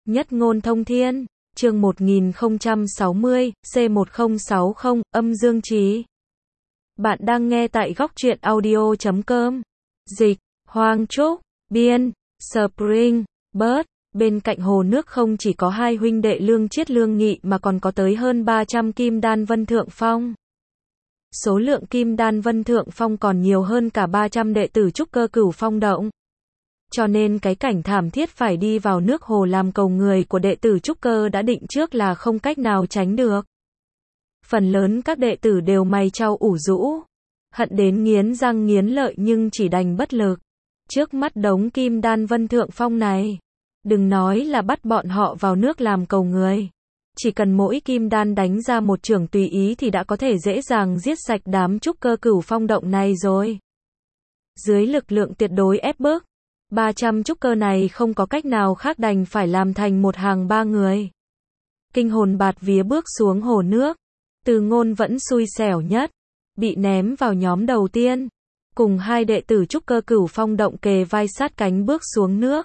Nhất ngôn thông thiên, chương 1060, C1060, âm dương trí. Bạn đang nghe tại góc truyện audio.com. Dịch, Hoàng Trúc, biên, Spring, Bird. Bên cạnh hồ nước không chỉ có hai huynh đệ Lương Chiết Lương Nghị mà còn có tới hơn 300 kim đan Vân Thượng Phong. Số lượng kim đan Vân Thượng Phong còn nhiều hơn cả 300 đệ tử trúc cơ Cửu Phong động. Cho nên cái cảnh thảm thiết phải đi vào nước hồ làm cầu người của đệ tử trúc cơ đã định trước là không cách nào tránh được. Phần lớn các đệ tử đều mày chau ủ rũ, hận đến nghiến răng nghiến lợi nhưng chỉ đành bất lực. Trước mắt đống kim đan Vân Thượng Phong này, đừng nói là bắt bọn họ vào nước làm cầu người. Chỉ cần mỗi kim đan đánh ra một chưởng tùy ý thì đã có thể dễ dàng giết sạch đám trúc cơ Cửu Phong động này rồi. Dưới lực lượng tuyệt đối ép bức, 300 trúc cơ này không có cách nào khác đành phải làm thành một hàng ba người. Kinh hồn bạt vía bước xuống hồ nước. Từ Ngôn vẫn xui xẻo nhất, bị ném vào nhóm đầu tiên, cùng hai đệ tử trúc cơ Cửu Phong động kề vai sát cánh bước xuống nước.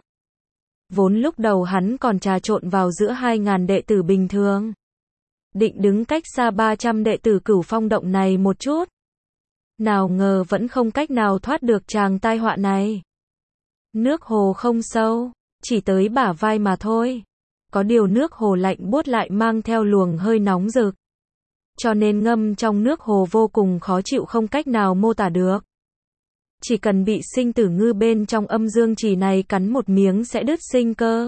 Vốn lúc đầu hắn còn trà trộn vào giữa 2.000 đệ tử bình thường, định đứng cách xa 300 đệ tử Cửu Phong động này một chút. Nào ngờ vẫn không cách nào thoát được tràng tai họa này. Nước hồ không sâu, chỉ tới bả vai mà thôi. Có điều nước hồ lạnh buốt lại mang theo luồng hơi nóng rực, cho nên ngâm trong nước hồ vô cùng khó chịu không cách nào mô tả được. Chỉ cần bị sinh tử ngư bên trong âm dương trì này cắn một miếng sẽ đứt sinh cơ.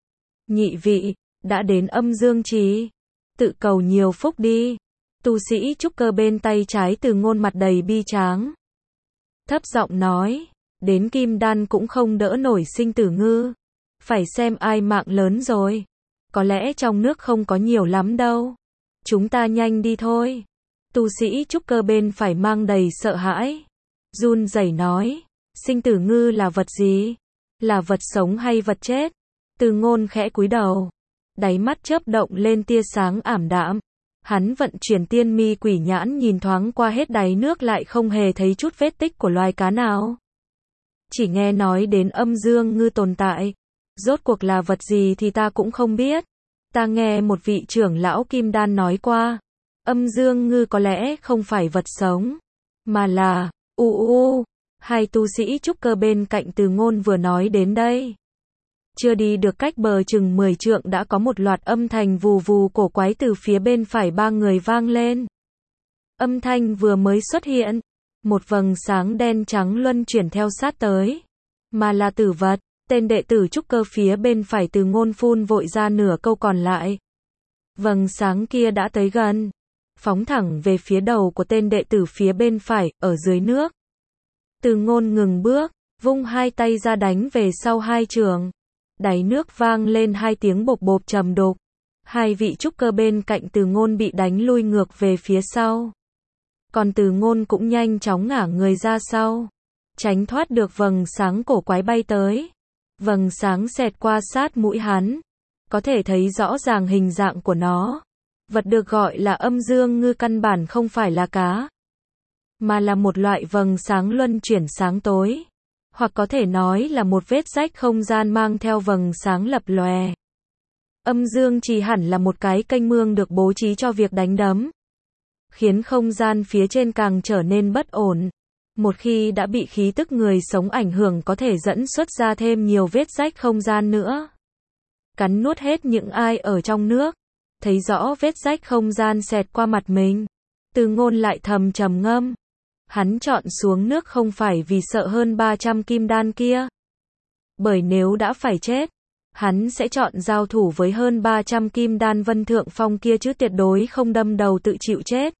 Nhị vị, đã đến âm dương trì, tự cầu nhiều phúc đi. Tu sĩ trúc cơ bên tay trái Từ Ngôn mặt đầy bi tráng, thấp giọng nói, đến kim đan cũng không đỡ nổi sinh tử ngư. Phải xem ai mạng lớn rồi. Có lẽ trong nước không có nhiều lắm đâu. Chúng ta nhanh đi thôi. Tu sĩ trúc cơ bên phải mang đầy sợ hãi, run rẩy nói, sinh tử ngư là vật gì? Là vật sống hay vật chết? Từ Ngôn khẽ cúi đầu, đáy mắt chớp động lên tia sáng ảm đạm. Hắn vận chuyển tiên mi quỷ nhãn nhìn thoáng qua hết đáy nước lại không hề thấy chút vết tích của loài cá nào. Chỉ nghe nói đến âm dương ngư tồn tại. Rốt cuộc là vật gì thì ta cũng không biết. Ta nghe một vị trưởng lão kim đan nói qua, âm dương ngư có lẽ không phải vật sống, mà là hai tu sĩ trúc cơ bên cạnh Từ Ngôn vừa nói đến đây. Chưa đi được cách bờ chừng 10 trượng đã có một loạt âm thanh vù vù cổ quái từ phía bên phải ba người vang lên. Âm thanh vừa mới xuất hiện, một vầng sáng đen trắng luân chuyển theo sát tới, mà là tử vật. Tên đệ tử trúc cơ phía bên phải Từ Ngôn phun vội ra nửa câu còn lại. Vầng sáng kia đã tới gần, phóng thẳng về phía đầu của tên đệ tử phía bên phải, ở dưới nước. Từ Ngôn ngừng bước, vung hai tay ra đánh về sau hai trường. Đáy nước vang lên hai tiếng bộp bộp trầm đục. Hai vị trúc cơ bên cạnh Từ Ngôn bị đánh lui ngược về phía sau. Còn Từ Ngôn cũng nhanh chóng ngả người ra sau, tránh thoát được vầng sáng cổ quái bay tới. Vầng sáng xẹt qua sát mũi hắn, có thể thấy rõ ràng hình dạng của nó. Vật được gọi là âm dương ngư căn bản không phải là cá, mà là một loại vầng sáng luân chuyển sáng tối, hoặc có thể nói là một vết rách không gian mang theo vầng sáng lập lòe. Âm dương chỉ hẳn là một cái kênh mương được bố trí cho việc đánh đấm, khiến không gian phía trên càng trở nên bất ổn. Một khi đã bị khí tức người sống ảnh hưởng có thể dẫn xuất ra thêm nhiều vết rách không gian nữa, cắn nuốt hết những ai ở trong nước. Thấy rõ vết rách không gian xẹt qua mặt mình, Từ Ngôn lại thầm trầm ngâm. Hắn chọn xuống nước không phải vì sợ hơn 300 kim đan kia, bởi nếu đã phải chết, hắn sẽ chọn giao thủ với hơn 300 kim đan Vân Thượng Phong kia chứ tuyệt đối không đâm đầu tự chịu chết.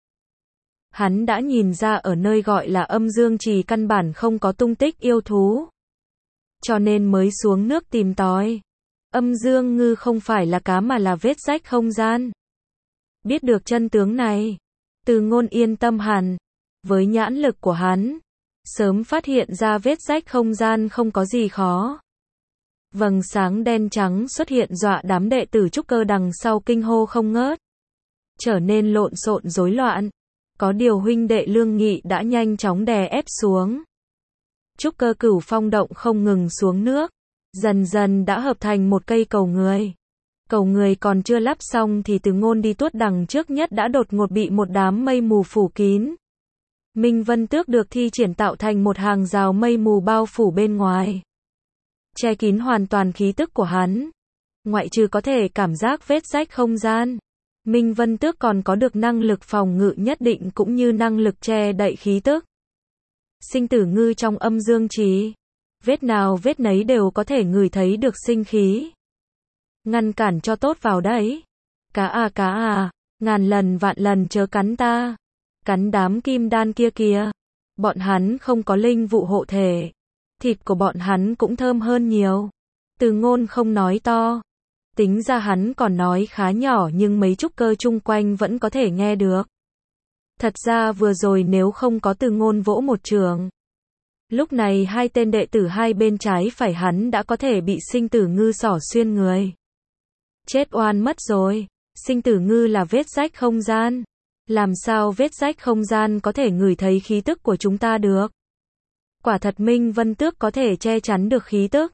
Hắn đã nhìn ra ở nơi gọi là âm dương trì căn bản không có tung tích yêu thú, cho nên mới xuống nước tìm tòi. Âm dương ngư không phải là cá mà là vết rách không gian. Biết được chân tướng này, Từ Ngôn yên tâm hẳn. Với nhãn lực của hắn, sớm phát hiện ra vết rách không gian không có gì khó. Vầng sáng đen trắng xuất hiện dọa đám đệ tử trúc cơ đằng sau kinh hô không ngớt, trở nên lộn xộn rối loạn. Có điều huynh đệ Lương Nghị đã nhanh chóng đè ép xuống. Trúc cơ Cửu Phong động không ngừng xuống nước, dần dần đã hợp thành một cây cầu người. Cầu người còn chưa lắp xong thì Từ Ngôn đi tuốt đằng trước nhất đã đột ngột bị một đám mây mù phủ kín. Minh Vân Tước được thi triển tạo thành một hàng rào mây mù bao phủ bên ngoài, che kín hoàn toàn khí tức của hắn. Ngoại trừ có thể cảm giác vết rách không gian, Minh Vân Tước còn có được năng lực phòng ngự nhất định cũng như năng lực che đậy khí tức. Sinh tử ngư trong âm dương trì, vết nào vết nấy đều có thể ngửi thấy được sinh khí. Ngăn cản cho tốt vào đấy. Cá à, ngàn lần vạn lần chớ cắn ta. Cắn đám kim đan kia kìa. Bọn hắn không có linh vụ hộ thể. Thịt của bọn hắn cũng thơm hơn nhiều. Từ Ngôn không nói to. Tính ra hắn còn nói khá nhỏ nhưng mấy trúc cơ chung quanh vẫn có thể nghe được. Thật ra vừa rồi nếu không có Từ Ngôn vỗ một trường, lúc này hai tên đệ tử hai bên trái phải hắn đã có thể bị sinh tử ngư xỏ xuyên người. Chết oan mất rồi. Sinh tử ngư là vết rách không gian. Làm sao vết rách không gian có thể ngửi thấy khí tức của chúng ta được? Quả thật Minh Vân Tước có thể che chắn được khí tức.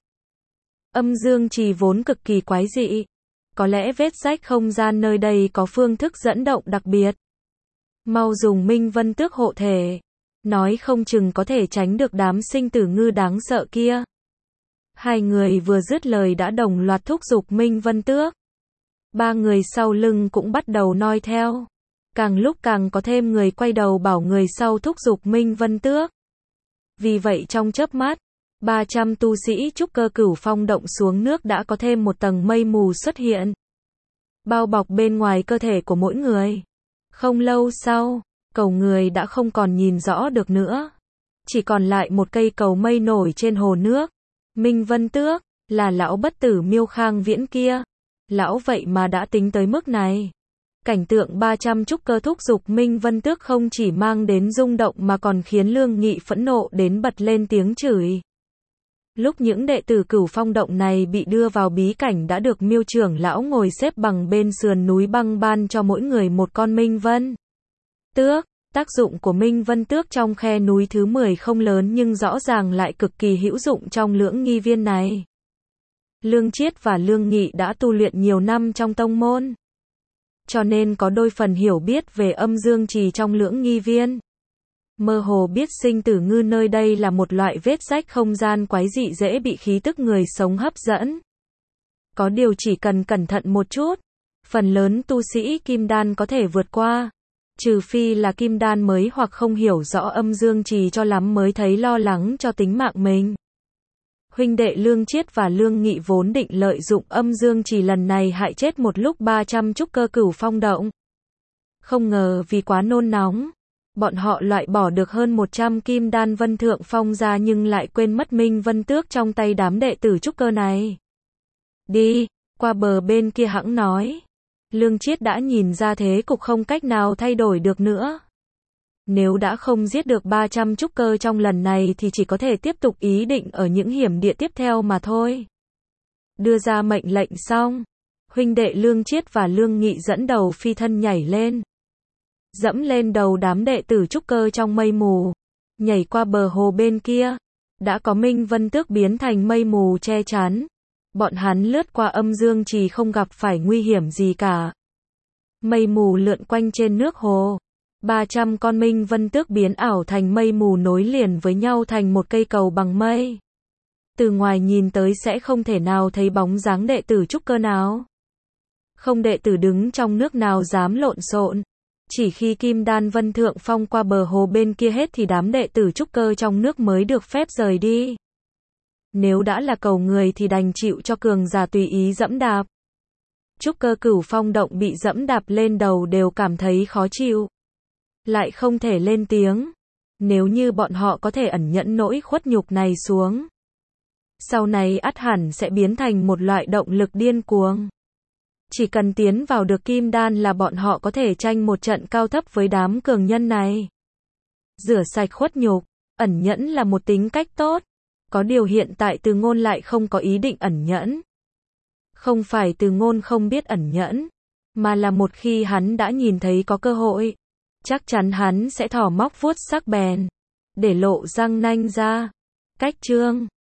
Âm dương trì vốn cực kỳ quái dị. Có lẽ vết rách không gian nơi đây có phương thức dẫn động đặc biệt. Mau dùng Minh Vân Tước hộ thể. Nói không chừng có thể tránh được đám sinh tử ngư đáng sợ kia. Hai người vừa dứt lời đã đồng loạt thúc giục Minh Vân Tước. Ba người sau lưng cũng bắt đầu noi theo. Càng lúc càng có thêm người quay đầu bảo người sau thúc giục Minh Vân Tước. Vì vậy trong chớp mắt, 300 tu sĩ trúc cơ cửu phong động xuống nước đã có thêm một tầng mây mù xuất hiện, bao bọc bên ngoài cơ thể của mỗi người. Không lâu sau, cầu người đã không còn nhìn rõ được nữa. Chỉ còn lại một cây cầu mây nổi trên hồ nước. Minh Vân Tước, là lão bất tử Miêu Khang Viễn kia. Lão vậy mà đã tính tới mức này. Cảnh tượng 300 trúc cơ thúc giục Minh Vân Tước không chỉ mang đến rung động mà còn khiến Lương Nghị phẫn nộ đến bật lên tiếng chửi. Lúc những đệ tử cửu phong động này bị đưa vào bí cảnh đã được Miêu trưởng lão ngồi xếp bằng bên sườn núi băng ban cho mỗi người một con Minh Vân Tước. Tác dụng của Minh Vân Tước trong khe núi thứ 10 không lớn nhưng rõ ràng lại cực kỳ hữu dụng trong lưỡng nghi viên này. Lương Chiết và Lương Nghị đã tu luyện nhiều năm trong tông môn, cho nên có đôi phần hiểu biết về âm dương trì trong lưỡng nghi viên. Mơ hồ biết sinh tử ngư nơi đây là một loại vết rách không gian quái dị dễ bị khí tức người sống hấp dẫn. Có điều chỉ cần cẩn thận một chút, phần lớn tu sĩ kim đan có thể vượt qua. Trừ phi là kim đan mới hoặc không hiểu rõ âm dương trì cho lắm mới thấy lo lắng cho tính mạng mình. Huynh đệ Lương Chiết và Lương Nghị vốn định lợi dụng âm dương trì lần này hại chết một lúc 300 trúc cơ cửu phong động. Không ngờ vì quá nôn nóng, bọn họ loại bỏ được hơn 100 kim đan vân thượng phong ra nhưng lại quên mất Minh Vân Tước trong tay đám đệ tử trúc cơ này. Đi, qua bờ bên kia hẵng nói. Lương Chiết đã nhìn ra thế cục không cách nào thay đổi được nữa. Nếu đã không giết được 300 trúc cơ trong lần này thì chỉ có thể tiếp tục ý định ở những hiểm địa tiếp theo mà thôi. Đưa ra mệnh lệnh xong, huynh đệ Lương Chiết và Lương Nghị dẫn đầu phi thân nhảy lên, dẫm lên đầu đám đệ tử trúc cơ trong mây mù, nhảy qua bờ hồ bên kia. Đã có Minh Vân Tước biến thành mây mù che chắn, bọn hắn lướt qua âm dương trì không gặp phải nguy hiểm gì cả. Mây mù lượn quanh trên nước hồ. 300 con Minh Vân Tước biến ảo thành mây mù nối liền với nhau thành một cây cầu bằng mây. Từ ngoài nhìn tới sẽ không thể nào thấy bóng dáng đệ tử trúc cơ nào. Không đệ tử đứng trong nước nào dám lộn xộn. Chỉ khi kim đan vân thượng phong qua bờ hồ bên kia hết thì đám đệ tử trúc cơ trong nước mới được phép rời đi. Nếu đã là cầu người thì đành chịu cho cường giả tùy ý dẫm đạp. Trúc cơ cửu phong động bị dẫm đạp lên đầu đều cảm thấy khó chịu, lại không thể lên tiếng. Nếu như bọn họ có thể ẩn nhẫn nỗi khuất nhục này xuống, sau này ắt hẳn sẽ biến thành một loại động lực điên cuồng. Chỉ cần tiến vào được kim đan là bọn họ có thể tranh một trận cao thấp với đám cường nhân này. Rửa sạch khuất nhục, ẩn nhẫn là một tính cách tốt. Có điều hiện tại Từ Ngôn lại không có ý định ẩn nhẫn. Không phải Từ Ngôn không biết ẩn nhẫn, mà là một khi hắn đã nhìn thấy có cơ hội, chắc chắn hắn sẽ thò móc vuốt sắc bén, để lộ răng nanh ra. Cách chương